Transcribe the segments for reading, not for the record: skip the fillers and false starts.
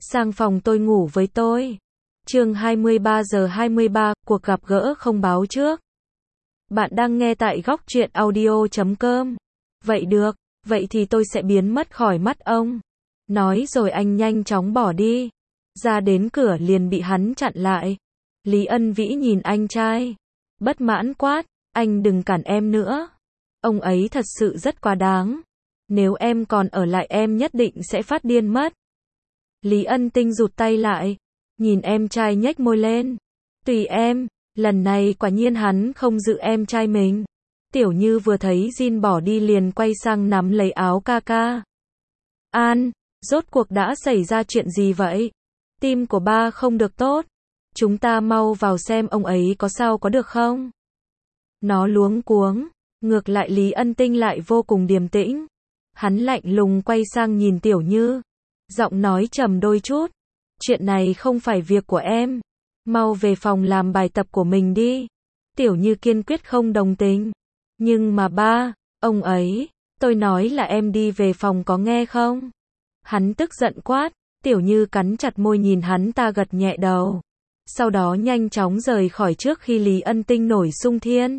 Sang phòng tôi ngủ với tôi. Chương 23:23, cuộc gặp gỡ không báo trước. Bạn đang nghe tại góc truyện audio.com. Vậy được, vậy thì tôi sẽ biến mất khỏi mắt ông. Nói rồi anh nhanh chóng bỏ đi. Ra đến cửa liền bị hắn chặn lại. Lý Ân Vĩ nhìn anh trai. Bất mãn quát, anh đừng cản em nữa. Ông ấy thật sự rất quá đáng. Nếu em còn ở lại em nhất định sẽ phát điên mất. Lý Ân Tinh rụt tay lại. Nhìn em trai nhếch môi lên. Tùy em, lần này quả nhiên hắn không giữ em trai mình. Tiểu Như vừa thấy Jin bỏ đi liền quay sang nắm lấy áo ca ca. An, rốt cuộc đã xảy ra chuyện gì vậy? Tim của ba không được tốt. Chúng ta mau vào xem ông ấy có sao có được không? Nó luống cuống. Ngược lại Lý Ân Tinh lại vô cùng điềm tĩnh. Hắn lạnh lùng quay sang nhìn Tiểu Như. Giọng nói trầm đôi chút. Chuyện này không phải việc của em. Mau về phòng làm bài tập của mình đi. Tiểu Như kiên quyết không đồng tình. Nhưng mà ba, ông ấy, tôi nói là em đi về phòng có nghe không? Hắn tức giận quát. Tiểu Như cắn chặt môi nhìn hắn ta gật nhẹ đầu. Sau đó nhanh chóng rời khỏi trước khi Lý Ân Tinh nổi xung thiên.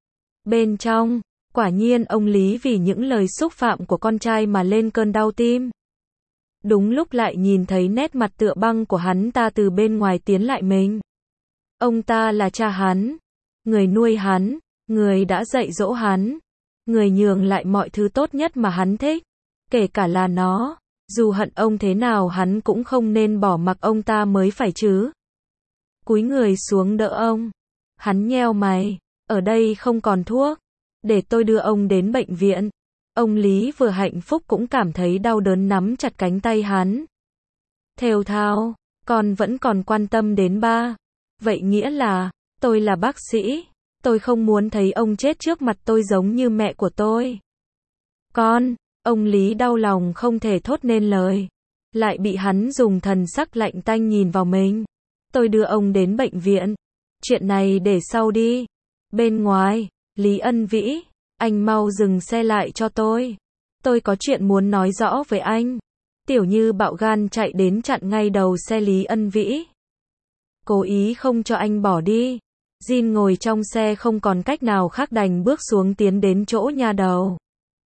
Bên trong, quả nhiên ông Lý vì những lời xúc phạm của con trai mà lên cơn đau tim. Đúng lúc lại nhìn thấy nét mặt tựa băng của hắn ta từ bên ngoài tiến lại mình. Ông ta là cha hắn, người nuôi hắn, người đã dạy dỗ hắn, người nhường lại mọi thứ tốt nhất mà hắn thích, kể cả là nó. Dù hận ông thế nào hắn cũng không nên bỏ mặc ông ta mới phải chứ. Cúi người xuống đỡ ông. Hắn nheo mày, ở đây không còn thuốc, để tôi đưa ông đến bệnh viện. Ông Lý vừa hạnh phúc cũng cảm thấy đau đớn nắm chặt cánh tay hắn. Thều thào, con vẫn còn quan tâm đến ba. Vậy nghĩa là, tôi là bác sĩ, tôi không muốn thấy ông chết trước mặt tôi giống như mẹ của tôi. Con, ông Lý đau lòng không thể thốt nên lời. Lại bị hắn dùng thần sắc lạnh tanh nhìn vào mình. Tôi đưa ông đến bệnh viện. Chuyện này để sau đi. Bên ngoài, Lý Ân Vĩ, anh mau dừng xe lại cho tôi. Tôi có chuyện muốn nói rõ với anh. Tiểu Như bạo gan chạy đến chặn ngay đầu xe Lý Ân Vĩ. Cố ý không cho anh bỏ đi. Jin ngồi trong xe không còn cách nào khác đành bước xuống tiến đến chỗ nhà đầu.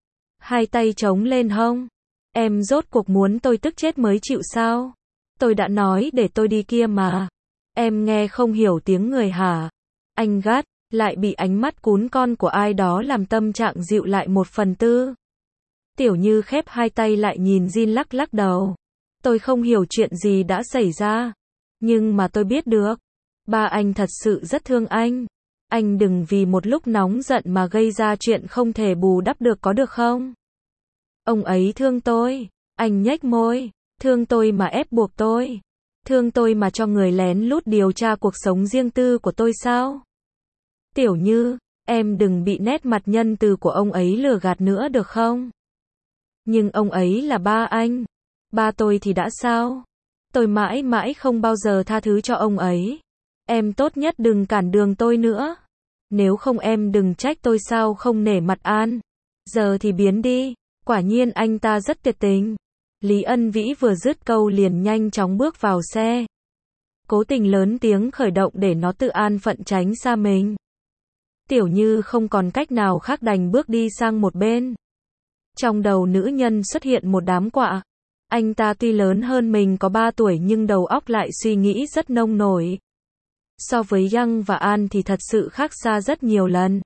Hai tay chống lên hông. Em rốt cuộc muốn tôi tức chết mới chịu sao? Tôi đã nói để tôi đi kia mà. Em nghe không hiểu tiếng người hả? Anh gắt, lại bị ánh mắt cún con của ai đó làm tâm trạng dịu lại 1/4. Tiểu Như khép hai tay lại nhìn Jin lắc lắc đầu. Tôi không hiểu chuyện gì đã xảy ra. Nhưng mà tôi biết được. Ba anh thật sự rất thương anh. Anh đừng vì một lúc nóng giận mà gây ra chuyện không thể bù đắp được có được không? Ông ấy thương tôi. Anh nhếch môi. Thương tôi mà ép buộc tôi. Thương tôi mà cho người lén lút điều tra cuộc sống riêng tư của tôi sao? Tiểu Như, em đừng bị nét mặt nhân từ của ông ấy lừa gạt nữa được không? Nhưng ông ấy là ba anh. Ba tôi thì đã sao? Tôi mãi mãi không bao giờ tha thứ cho ông ấy. Em tốt nhất đừng cản đường tôi nữa. Nếu không em đừng trách tôi sao không nể mặt An. Giờ thì biến đi. Quả nhiên anh ta rất tuyệt tình. Lý Ân Vĩ vừa dứt câu liền nhanh chóng bước vào xe. Cố tình lớn tiếng khởi động để nó tự an phận tránh xa mình. Tiểu Như không còn cách nào khác đành bước đi sang một bên. Trong đầu nữ nhân xuất hiện một đám quạ. Anh ta tuy lớn hơn mình có 3 tuổi nhưng đầu óc lại suy nghĩ rất nông nổi. So với Yang và An thì thật sự khác xa rất nhiều lần.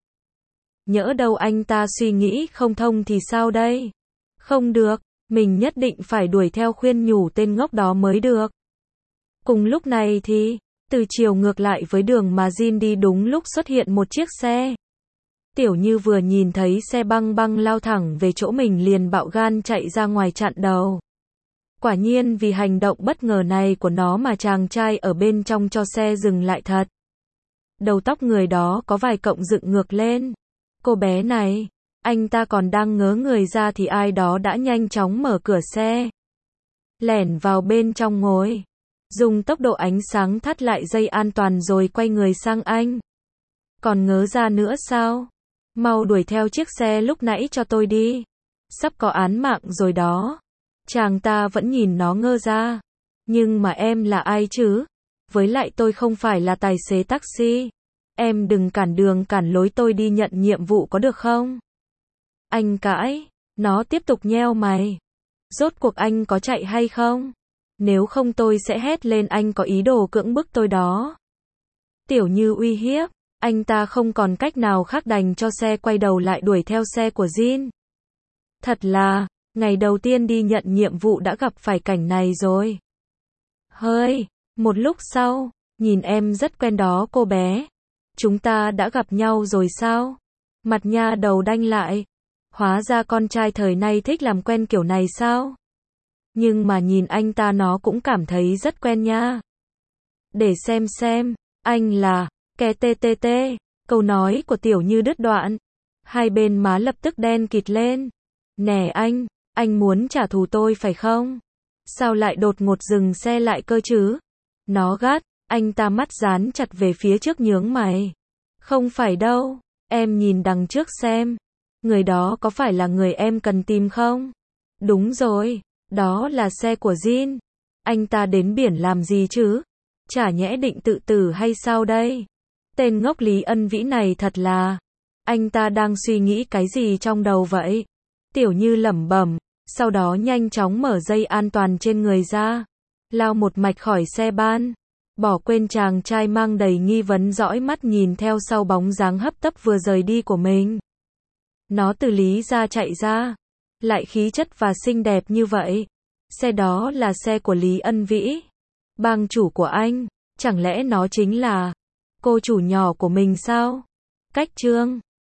Nhỡ đâu anh ta suy nghĩ không thông thì sao đây? Không được, mình nhất định phải đuổi theo khuyên nhủ tên ngốc đó mới được. Cùng lúc này thì, từ chiều ngược lại với đường mà Jin đi đúng lúc xuất hiện một chiếc xe. Tiểu Như vừa nhìn thấy xe băng băng lao thẳng về chỗ mình liền bạo gan chạy ra ngoài chặn đầu. Quả nhiên vì hành động bất ngờ này của nó mà chàng trai ở bên trong cho xe dừng lại thật. Đầu tóc người đó có vài cọng dựng ngược lên. Cô bé này, anh ta còn đang ngớ người ra thì ai đó đã nhanh chóng mở cửa xe. Lẻn vào bên trong ngồi. Dùng tốc độ ánh sáng thắt lại dây an toàn rồi quay người sang anh. Còn ngớ ra nữa sao? Mau đuổi theo chiếc xe lúc nãy cho tôi đi. Sắp có án mạng rồi đó. Chàng ta vẫn nhìn nó ngơ ra. Nhưng mà em là ai chứ? Với lại tôi không phải là tài xế taxi. Em đừng cản đường cản lối tôi đi nhận nhiệm vụ có được không? Anh cãi. Nó tiếp tục nheo mày. Rốt cuộc anh có chạy hay không? Nếu không tôi sẽ hét lên anh có ý đồ cưỡng bức tôi đó. Tiểu Như uy hiếp. Anh ta không còn cách nào khác đành cho xe quay đầu lại đuổi theo xe của Jin. Thật là, ngày đầu tiên đi nhận nhiệm vụ đã gặp phải cảnh này rồi. Hơi, một lúc sau, nhìn em rất quen đó cô bé. Chúng ta đã gặp nhau rồi sao? Mặt nha đầu đanh lại. Hóa ra con trai thời nay thích làm quen kiểu này sao? Nhưng mà nhìn anh ta nó cũng cảm thấy rất quen nha. Để xem, anh là, kè TTT, câu nói của Tiểu Như đứt đoạn. Hai bên má lập tức đen kịt lên. Nè anh muốn trả thù tôi phải không? Sao lại đột ngột dừng xe lại cơ chứ? Nó gắt, anh ta mắt dán chặt về phía trước nhướng mày. Không phải đâu, em nhìn đằng trước xem. Người đó có phải là người em cần tìm không? Đúng rồi, đó là xe của Jin. Anh ta đến biển làm gì chứ? Chả nhẽ định tự tử hay sao đây? Tên ngốc Lý Ân Vĩ này thật là... Anh ta đang suy nghĩ cái gì trong đầu vậy? Tiểu Như lẩm bẩm, sau đó nhanh chóng mở dây an toàn trên người ra. Lao một mạch khỏi xe ban. Bỏ quên chàng trai mang đầy nghi vấn dõi mắt nhìn theo sau bóng dáng hấp tấp vừa rời đi của mình. Nó từ Lý gia chạy ra. Lại khí chất và xinh đẹp như vậy. Xe đó là xe của Lý Ân Vĩ. Bang chủ của anh. Chẳng lẽ nó chính là cô chủ nhỏ của mình sao? Cách chương